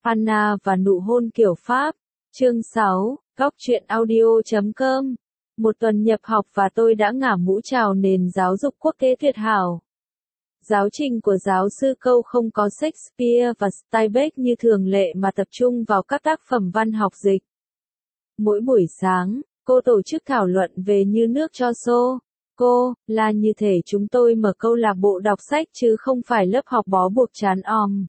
Anna và nụ hôn kiểu Pháp. Chương 6, Góc truyện audio.com. Một tuần nhập học và tôi đã ngả mũ chào nền giáo dục quốc tế tuyệt hảo. Giáo trình của giáo sư Câu không có Shakespeare và Steinbeck như thường lệ mà tập trung vào các tác phẩm văn học dịch. Mỗi buổi sáng, cô tổ chức thảo luận về Như nước cho xô. Cô, là như thể chúng tôi mở câu lạc bộ đọc sách chứ không phải lớp học bó buộc chán om.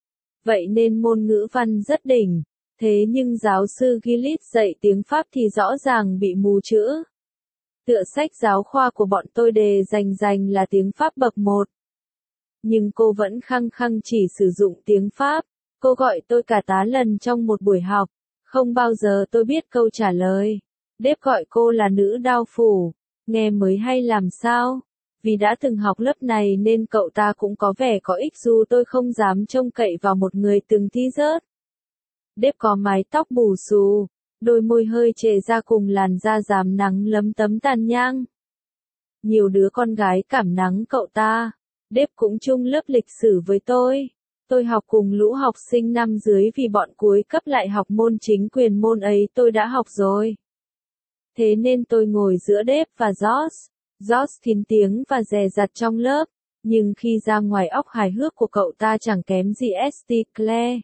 Vậy nên môn ngữ văn rất đỉnh, thế nhưng giáo sư Gillis dạy tiếng Pháp thì rõ ràng bị mù chữ. Tựa sách giáo khoa của bọn tôi đề dành là tiếng Pháp bậc 1. Nhưng cô vẫn khăng khăng chỉ sử dụng tiếng Pháp. Cô gọi tôi cả tá lần trong một buổi học, không bao giờ tôi biết câu trả lời. Đếp gọi cô là nữ đao phủ, nghe mới hay làm sao. Vì đã từng học lớp này nên cậu ta cũng có vẻ có ích dù tôi không dám trông cậy vào một người từng thi rớt. Đếp có mái tóc bù xù, đôi môi hơi trề ra cùng làn da rám nắng lấm tấm tàn nhang. Nhiều đứa con gái cảm nắng cậu ta. Đếp cũng chung lớp lịch sử với tôi. Tôi học cùng lũ học sinh năm dưới vì bọn cuối cấp lại học môn chính quyền, môn ấy tôi đã học rồi. Thế nên tôi ngồi giữa Đếp và George. George kín tiếng và dè dặt trong lớp, nhưng khi ra ngoài óc hài hước của cậu ta chẳng kém gì St. Clair.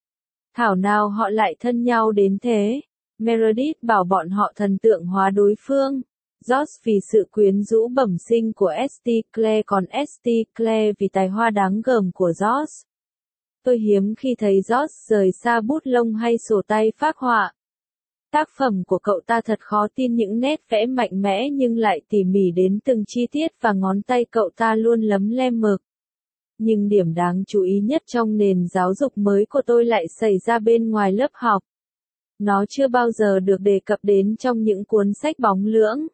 Thảo nào họ lại thân nhau đến thế. Meredith bảo bọn họ thần tượng hóa đối phương. George vì sự quyến rũ bẩm sinh của St. Clair, còn St. Clair vì tài hoa đáng gờm của George. Tôi hiếm khi thấy George rời xa bút lông hay sổ tay phác họa. Tác phẩm của cậu ta thật khó tin, những nét vẽ mạnh mẽ nhưng lại tỉ mỉ đến từng chi tiết và ngón tay cậu ta luôn lấm lem mực. Nhưng điểm đáng chú ý nhất trong nền giáo dục mới của tôi lại xảy ra bên ngoài lớp học. Nó chưa bao giờ được đề cập đến trong những cuốn sách bóng lưỡng.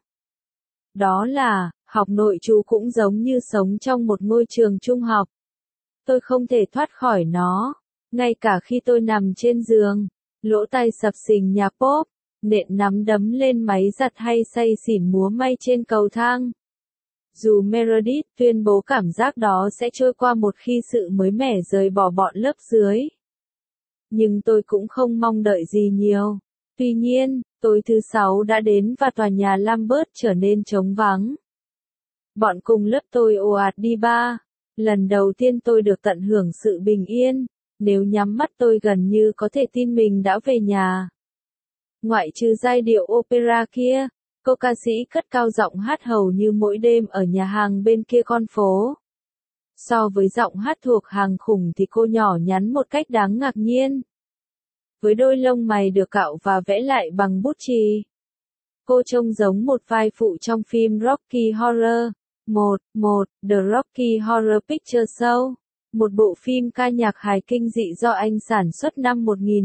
Đó là, học nội trú cũng giống như sống trong một ngôi trường trung học. Tôi không thể thoát khỏi nó, ngay cả khi tôi nằm trên giường, lỗ tai sập sình nhạc pop, nện nắm đấm lên máy giặt hay say xỉn múa may trên cầu thang. Dù Meredith tuyên bố cảm giác đó sẽ trôi qua một khi sự mới mẻ rời bỏ bọn lớp dưới. Nhưng tôi cũng không mong đợi gì nhiều. Tuy nhiên, tối thứ 6 đã đến và tòa nhà Lambert trở nên trống vắng. Bọn cùng lớp tôi ồ ạt đi bar. Lần đầu tiên tôi được tận hưởng sự bình yên. Nếu nhắm mắt tôi gần như có thể tin mình đã về nhà. Ngoại trừ giai điệu opera kia, cô ca sĩ cất cao giọng hát hầu như mỗi đêm ở nhà hàng bên kia con phố. So với giọng hát thuộc hàng khủng thì cô nhỏ nhắn một cách đáng ngạc nhiên. Với đôi lông mày được cạo và vẽ lại bằng bút chì. Cô trông giống một vai phụ trong phim Rocky Horror 1, The Rocky Horror Picture Show, một bộ phim ca nhạc hài kinh dị do anh sản xuất năm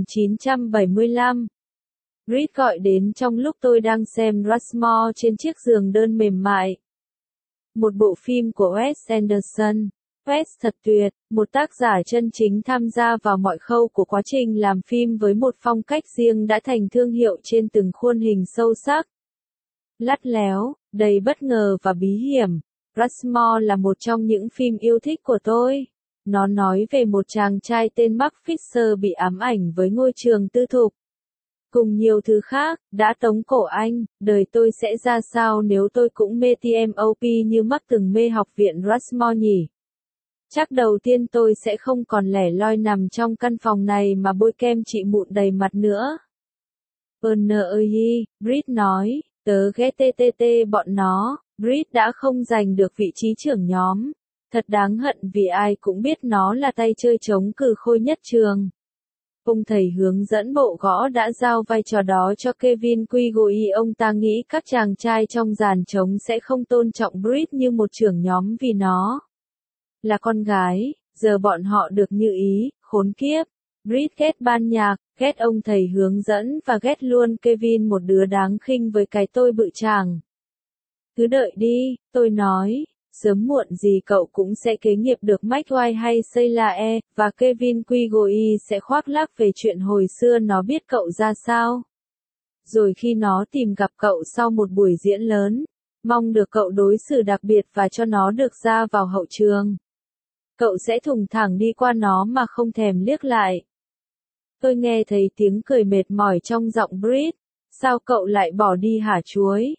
1975. Reed gọi đến trong lúc tôi đang xem Rushmore trên chiếc giường đơn mềm mại. Một bộ phim của Wes Anderson. Wes thật tuyệt, một tác giả chân chính tham gia vào mọi khâu của quá trình làm phim với một phong cách riêng đã thành thương hiệu trên từng khuôn hình sâu sắc. Lắt léo, đầy bất ngờ và bí hiểm. Rushmore là một trong những phim yêu thích của tôi. Nó nói về một chàng trai tên Mark Fisher bị ám ảnh với ngôi trường tư thục. Cùng nhiều thứ khác, đã tống cổ anh. Đời tôi sẽ ra sao nếu tôi cũng mê TMOP như Mark từng mê học viện Rushmore nhỉ? Chắc đầu tiên tôi sẽ không còn lẻ loi nằm trong căn phòng này mà bôi kem trị mụn đầy mặt nữa. Ơi, Reed nói, tớ ghét TTT bọn nó. Reed đã không giành được vị trí trưởng nhóm. Thật đáng hận vì ai cũng biết nó là tay chơi trống cừ khôi nhất trường. Ông thầy hướng dẫn bộ gõ đã giao vai trò đó cho Kevin Quigley. Ông ta nghĩ các chàng trai trong dàn trống sẽ không tôn trọng Reed như một trưởng nhóm vì nó là con gái. Giờ bọn họ được như ý, khốn kiếp. Reed ghét ban nhạc, ghét ông thầy hướng dẫn và ghét luôn Kevin, một đứa đáng khinh với cái tôi bự chàng. Cứ đợi đi, tôi nói. Sớm muộn gì cậu cũng sẽ kế nghiệp được McGuire hay Seylae, và Kevin Quigley sẽ khoác lác về chuyện hồi xưa nó biết cậu ra sao. Rồi khi nó tìm gặp cậu sau một buổi diễn lớn, mong được cậu đối xử đặc biệt và cho nó được ra vào hậu trường. Cậu sẽ thùng thẳng đi qua nó mà không thèm liếc lại. Tôi nghe thấy tiếng cười mệt mỏi trong giọng Brit. Sao cậu lại bỏ đi hả chuối?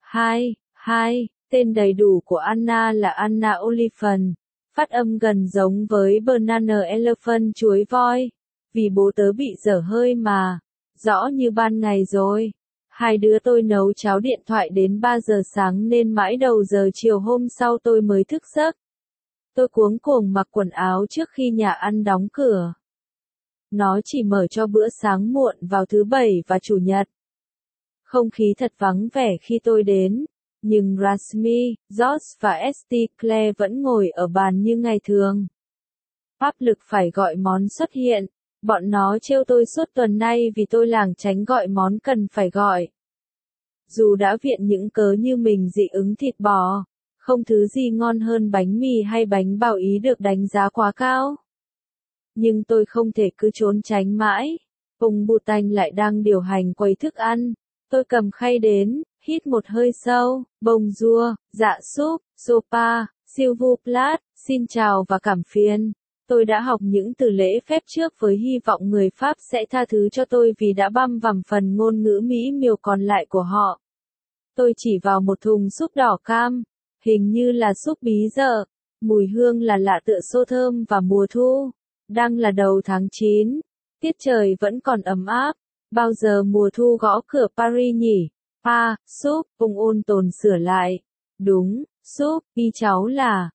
Hai, tên đầy đủ của Anna là Anna Oliphant. Phát âm gần giống với Banana Elephant chuối voi. Vì bố tớ bị dở hơi mà. Rõ như ban ngày rồi. Hai đứa tôi nấu cháo điện thoại đến 3 giờ sáng nên mãi đầu giờ chiều hôm sau tôi mới thức giấc. Tôi cuống cuồng mặc quần áo trước khi nhà ăn đóng cửa. Nó chỉ mở cho bữa sáng muộn vào thứ Bảy và Chủ nhật. Không khí thật vắng vẻ khi tôi đến, nhưng Rasmi, George và St. Clair vẫn ngồi ở bàn như ngày thường. Áp lực phải gọi món xuất hiện, bọn nó trêu tôi suốt tuần nay vì tôi lảng tránh gọi món cần phải gọi. Dù đã viện những cớ như mình dị ứng thịt bò, không thứ gì ngon hơn bánh mì hay bánh bao Ý được đánh giá quá cao. Nhưng tôi không thể cứ trốn tránh mãi. Ông Bhutan lại đang điều hành quầy thức ăn. Tôi cầm khay đến, hít một hơi sâu, bonjour, dạ súp, sopa, s'il vous plaît, xin chào và cảm phiền. Tôi đã học những từ lễ phép trước với hy vọng người Pháp sẽ tha thứ cho tôi vì đã băm vằm phần ngôn ngữ mỹ miều còn lại của họ. Tôi chỉ vào một thùng súp đỏ cam, hình như là súp bí dợ, mùi hương là lạ tựa xô thơm và mùa thu. Đang là đầu tháng 9, tiết trời vẫn còn ấm áp, bao giờ mùa thu gõ cửa Paris nhỉ? Súp, ông ôn tồn sửa lại. Đúng, súp, ý cháu là,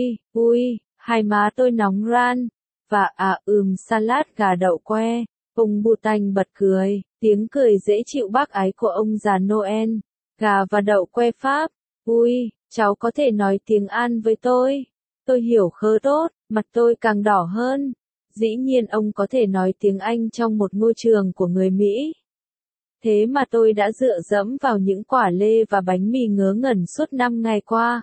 ui, hai má tôi nóng ran. Và salad gà đậu que. Ông Bhutan bật cười, tiếng cười dễ chịu bác ái của ông già Noel. Gà và đậu que Pháp. Ui, cháu có thể nói tiếng An với tôi. Tôi hiểu khá tốt, mặt tôi càng đỏ hơn. Dĩ nhiên ông có thể nói tiếng Anh trong một ngôi trường của người Mỹ. Thế mà tôi đã dựa dẫm vào những quả lê và bánh mì ngớ ngẩn suốt 5 ngày qua.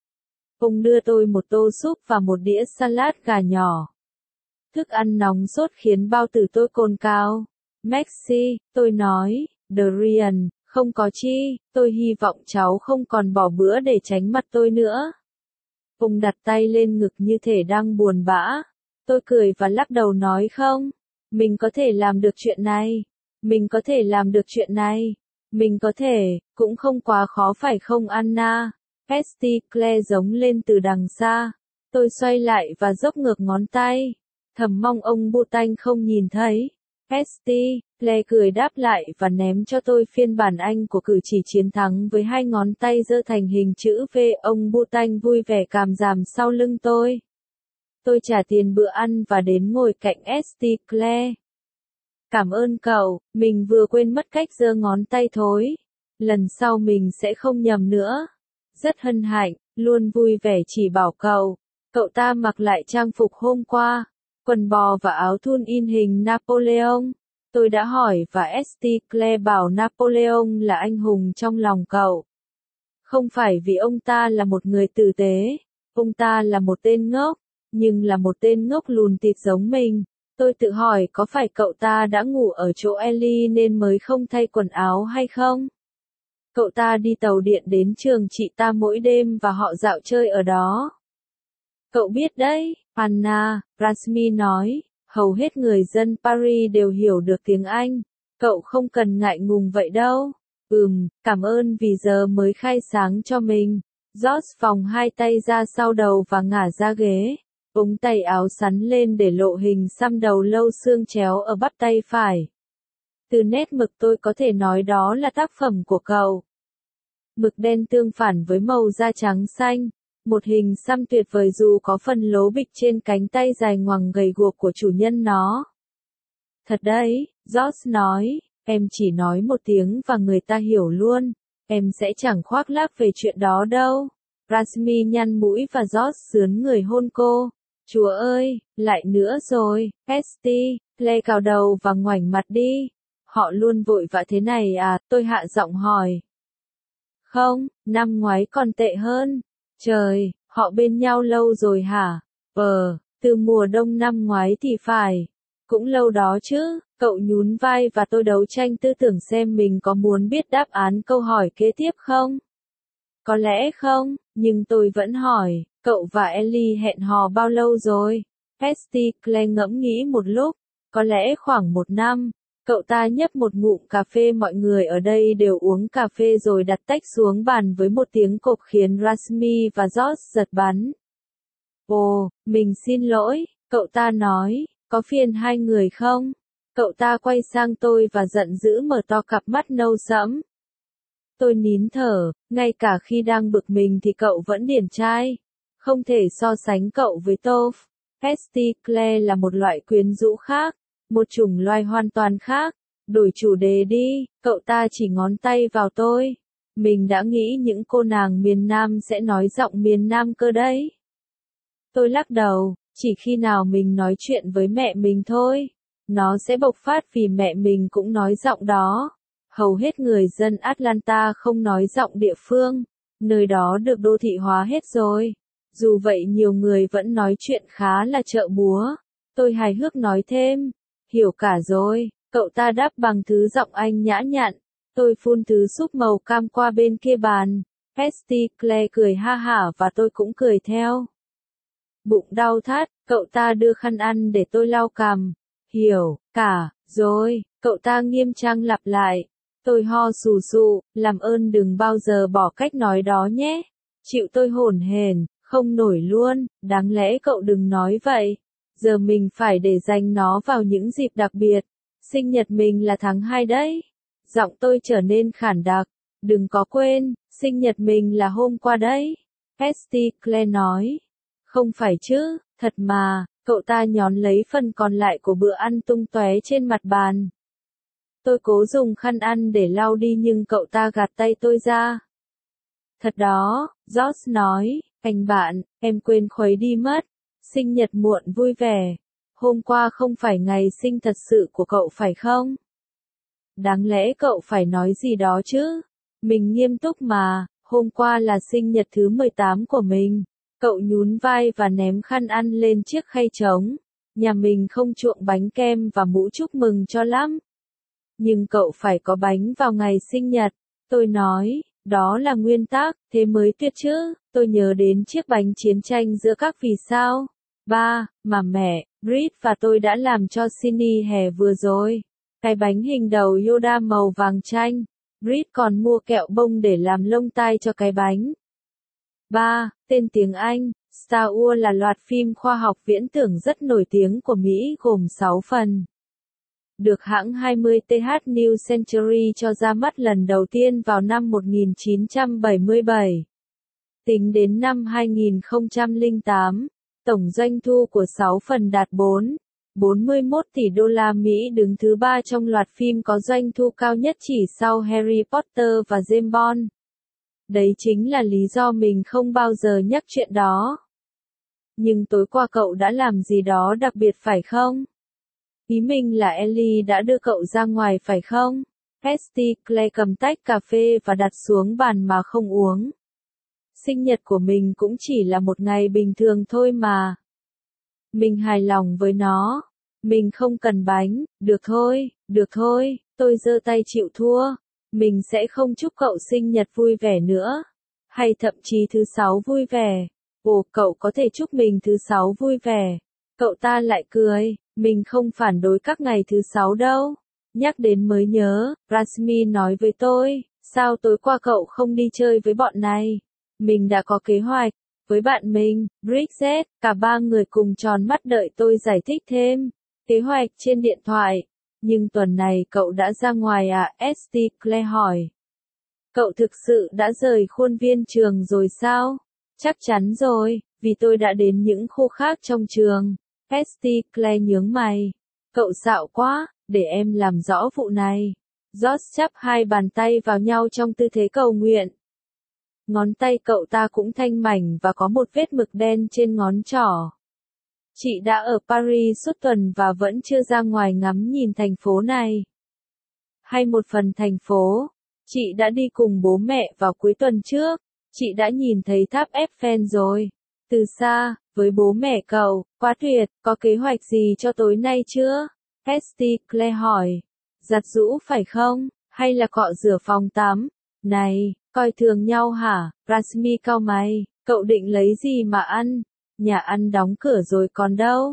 Ông đưa tôi một tô súp và một đĩa salad gà nhỏ. Thức ăn nóng sốt khiến bao tử tôi cồn cào. Merci, tôi nói, Dorian, không có chi, tôi hy vọng cháu không còn bỏ bữa để tránh mặt tôi nữa. Ông đặt tay lên ngực như thể đang buồn bã. Tôi cười và lắc đầu nói không, mình có thể làm được chuyện này. Mình có thể làm được chuyện này. Mình có thể, cũng không quá khó phải không Anna? St. Clair giống lên từ đằng xa. Tôi xoay lại và dốc ngược ngón tay. Thầm mong ông Bhutan không nhìn thấy. St. Clair cười đáp lại và ném cho tôi phiên bản Anh của cử chỉ chiến thắng với hai ngón tay giơ thành hình chữ V. Ông Bhutan vui vẻ càm ràm sau lưng tôi. Tôi trả tiền bữa ăn và đến ngồi cạnh St. Clair. Cảm ơn cậu, mình vừa quên mất cách giơ ngón tay thối. Lần sau mình sẽ không nhầm nữa. Rất hân hạnh, luôn vui vẻ chỉ bảo cậu. Cậu ta mặc lại trang phục hôm qua, quần bò và áo thun in hình Napoleon. Tôi đã hỏi và St. Clair bảo Napoleon là anh hùng trong lòng cậu. Không phải vì ông ta là một người tử tế, ông ta là một tên ngốc, nhưng là một tên ngốc lùn tịt giống mình. Tôi tự hỏi có phải cậu ta đã ngủ ở chỗ Ellie nên mới không thay quần áo hay không? Cậu ta đi tàu điện đến trường chị ta mỗi đêm và họ dạo chơi ở đó. Cậu biết đấy, Anna, Rasmi nói, hầu hết người dân Paris đều hiểu được tiếng Anh. Cậu không cần ngại ngùng vậy đâu. Cảm ơn vì giờ mới khai sáng cho mình. George vòng hai tay ra sau đầu và ngả ra ghế. Ống tay áo sắn lên để lộ hình xăm đầu lâu xương chéo ở bắp tay phải. Từ nét mực tôi có thể nói đó là tác phẩm của cậu. Mực đen tương phản với màu da trắng xanh. Một hình xăm tuyệt vời dù có phần lố bịch trên cánh tay dài ngoằng gầy guộc của chủ nhân nó. Thật đấy, George nói, em chỉ nói một tiếng và người ta hiểu luôn. Em sẽ chẳng khoác lác về chuyện đó đâu. Rasmi nhăn mũi và George sướn người hôn cô. Chúa ơi, lại nữa rồi, St. Clair cào đầu và ngoảnh mặt đi. Họ luôn vội vã thế này à, tôi hạ giọng hỏi. Không, năm ngoái còn tệ hơn. Trời, họ bên nhau lâu rồi hả? Từ mùa đông năm ngoái thì phải. Cũng lâu đó chứ, cậu nhún vai và tôi đấu tranh tư tưởng xem mình có muốn biết đáp án câu hỏi kế tiếp không? Có lẽ không, nhưng tôi vẫn hỏi, cậu và Ellie hẹn hò bao lâu rồi? St. Clair ngẫm nghĩ một lúc. Có lẽ khoảng 1 năm. Cậu ta nhấp một ngụm cà phê, mọi người ở đây đều uống cà phê rồi đặt tách xuống bàn với một tiếng cộp khiến Rasmi và George giật bắn. Ồ, mình xin lỗi, cậu ta nói, có phiền hai người không? Cậu ta quay sang tôi và giận dữ mở to cặp mắt nâu sẫm. Tôi nín thở, ngay cả khi đang bực mình thì cậu vẫn điển trai. Không thể so sánh cậu với Toph. Hesty Claire là một loại quyến rũ khác, một chủng loài hoàn toàn khác. Đổi chủ đề đi, cậu ta chỉ ngón tay vào tôi. Mình đã nghĩ những cô nàng miền Nam sẽ nói giọng miền Nam cơ đấy. Tôi lắc đầu, chỉ khi nào mình nói chuyện với mẹ mình thôi. Nó sẽ bộc phát vì mẹ mình cũng nói giọng đó. Hầu hết người dân Atlanta không nói giọng địa phương, nơi đó được đô thị hóa hết rồi. Dù vậy nhiều người vẫn nói chuyện khá là chợ búa. Tôi hài hước nói thêm, hiểu cả rồi, cậu ta đáp bằng thứ giọng Anh nhã nhặn. Tôi phun thứ súp màu cam qua bên kia bàn. Hesty Claire cười ha hả và tôi cũng cười theo. Bụng đau thắt, cậu ta đưa khăn ăn để tôi lau cằm. Hiểu cả rồi, cậu ta nghiêm trang lặp lại. Tôi ho sù sụ, làm ơn đừng bao giờ bỏ cách nói đó nhé. Chịu tôi hổn hển, không nổi luôn, đáng lẽ cậu đừng nói vậy. Giờ mình phải để dành nó vào những dịp đặc biệt. Sinh nhật mình là tháng 2 đấy. Giọng tôi trở nên khản đặc. Đừng có quên, sinh nhật mình là hôm qua đấy. Hesty Claire nói. Không phải chứ, thật mà, cậu ta nhón lấy phần còn lại của bữa ăn tung tóe trên mặt bàn. Tôi cố dùng khăn ăn để lau đi nhưng cậu ta gạt tay tôi ra. Thật đó, George nói, anh bạn, em quên khuấy đi mất. Sinh nhật muộn vui vẻ. Hôm qua không phải ngày sinh thật sự của cậu phải không? Đáng lẽ cậu phải nói gì đó chứ? Mình nghiêm túc mà, hôm qua là sinh nhật thứ 18 của mình. Cậu nhún vai và ném khăn ăn lên chiếc khay trống. Nhà mình không chuộng bánh kem và mũ chúc mừng cho lắm. Nhưng cậu phải có bánh vào ngày sinh nhật. Tôi nói, đó là nguyên tắc, thế mới tuyệt chứ. Tôi nhớ đến chiếc bánh chiến tranh giữa các vì sao. Mà mẹ, Brit và tôi đã làm cho Cindy hè vừa rồi. Cái bánh hình đầu Yoda màu vàng chanh. Brit còn mua kẹo bông để làm lông tai cho cái bánh. Tên tiếng Anh, Star Wars là loạt phim khoa học viễn tưởng rất nổi tiếng của Mỹ gồm 6 phần. Được hãng 20th New Century cho ra mắt lần đầu tiên vào năm 1977. Tính đến năm 2008, tổng doanh thu của 6 phần đạt 41 tỷ đô la Mỹ, đứng thứ 3 trong loạt phim có doanh thu cao nhất chỉ sau Harry Potter và James Bond. Đấy chính là lý do mình không bao giờ nhắc chuyện đó. Nhưng tối qua cậu đã làm gì đó đặc biệt phải không? Ý mình là Ellie đã đưa cậu ra ngoài phải không? Hesty Claire cầm tách cà phê và đặt xuống bàn mà không uống. Sinh nhật của mình cũng chỉ là một ngày bình thường thôi mà. Mình hài lòng với nó. Mình không cần bánh, được thôi, tôi giơ tay chịu thua. Mình sẽ không chúc cậu sinh nhật vui vẻ nữa. Hay thậm chí thứ 6 vui vẻ. Ồ, cậu có thể chúc mình thứ 6 vui vẻ. Cậu ta lại cười, mình không phản đối các ngày thứ 6 đâu. Nhắc đến mới nhớ, Rasmi nói với tôi, sao tối qua cậu không đi chơi với bọn này? Mình đã có kế hoạch. Với bạn mình, Bridget, cả ba người cùng tròn mắt đợi tôi giải thích thêm. Kế hoạch trên điện thoại. Nhưng tuần này cậu đã ra ngoài à? St. Claire hỏi. Cậu thực sự đã rời khuôn viên trường rồi sao? Chắc chắn rồi, vì tôi đã đến những khu khác trong trường. St. Claire nhướng mày. Cậu xạo quá, để em làm rõ vụ này. George chắp hai bàn tay vào nhau trong tư thế cầu nguyện. Ngón tay cậu ta cũng thanh mảnh và có một vết mực đen trên ngón trỏ. Chị đã ở Paris suốt tuần và vẫn chưa ra ngoài ngắm nhìn thành phố này. Hay một phần thành phố. Chị đã đi cùng bố mẹ vào cuối tuần trước. Chị đã nhìn thấy tháp Eiffel rồi. Từ xa, với bố mẹ cậu, quá tuyệt, có kế hoạch gì cho tối nay chưa? Hesty Claire hỏi. Giặt giũ phải không? Hay là cọ rửa phòng tắm? Này, coi thường nhau hả? Rasmi cau mày, cậu định lấy gì mà ăn? Nhà ăn đóng cửa rồi còn đâu?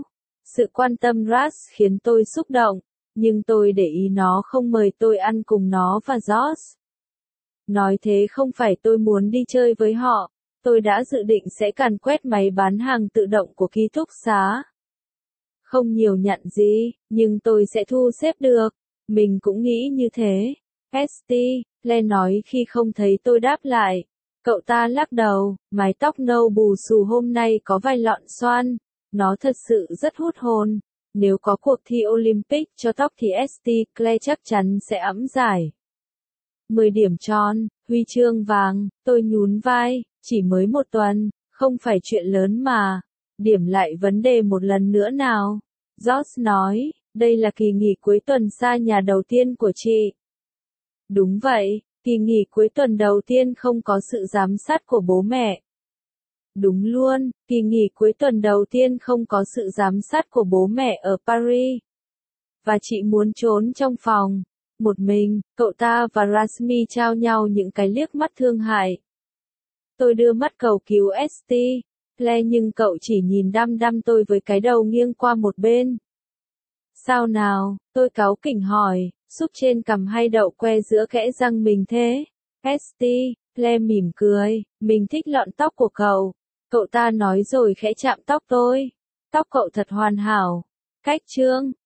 Sự quan tâm Russ khiến tôi xúc động, nhưng tôi để ý nó không mời tôi ăn cùng nó và Josh. Nói thế không phải tôi muốn đi chơi với họ, tôi đã dự định sẽ càn quét máy bán hàng tự động của ký túc xá. Không nhiều nhận gì, nhưng tôi sẽ thu xếp được. Mình cũng nghĩ như thế. St. Len nói khi không thấy tôi đáp lại. Cậu ta lắc đầu, mái tóc nâu bù xù hôm nay có vài lọn xoăn. Nó thật sự rất hút hồn. Nếu có cuộc thi Olympic cho tóc thì St. Clair chắc chắn sẽ ẵm giải. 10 điểm tròn, huy chương vàng, tôi nhún vai, chỉ mới một tuần, không phải chuyện lớn mà. Điểm lại vấn đề một lần nữa nào. Josh nói, đây là kỳ nghỉ cuối tuần xa nhà đầu tiên của chị. Đúng vậy, kỳ nghỉ cuối tuần đầu tiên không có sự giám sát của bố mẹ. Đúng luôn, kỳ nghỉ cuối tuần đầu tiên không có sự giám sát của bố mẹ ở Paris. Và chị muốn trốn trong phòng. Một mình, cậu ta và Rasmi trao nhau những cái liếc mắt thương hại. Tôi đưa mắt cầu cứu St. Clair nhưng cậu chỉ nhìn đăm đăm tôi với cái đầu nghiêng qua một bên. Sao nào, tôi cáu kỉnh hỏi, xúc trên cằm hay đậu que giữa kẽ răng mình thế? St. Clair mỉm cười, mình thích lọn tóc của cậu. Cậu ta nói rồi khẽ chạm tóc tôi. Tóc cậu thật hoàn hảo. Cách trương,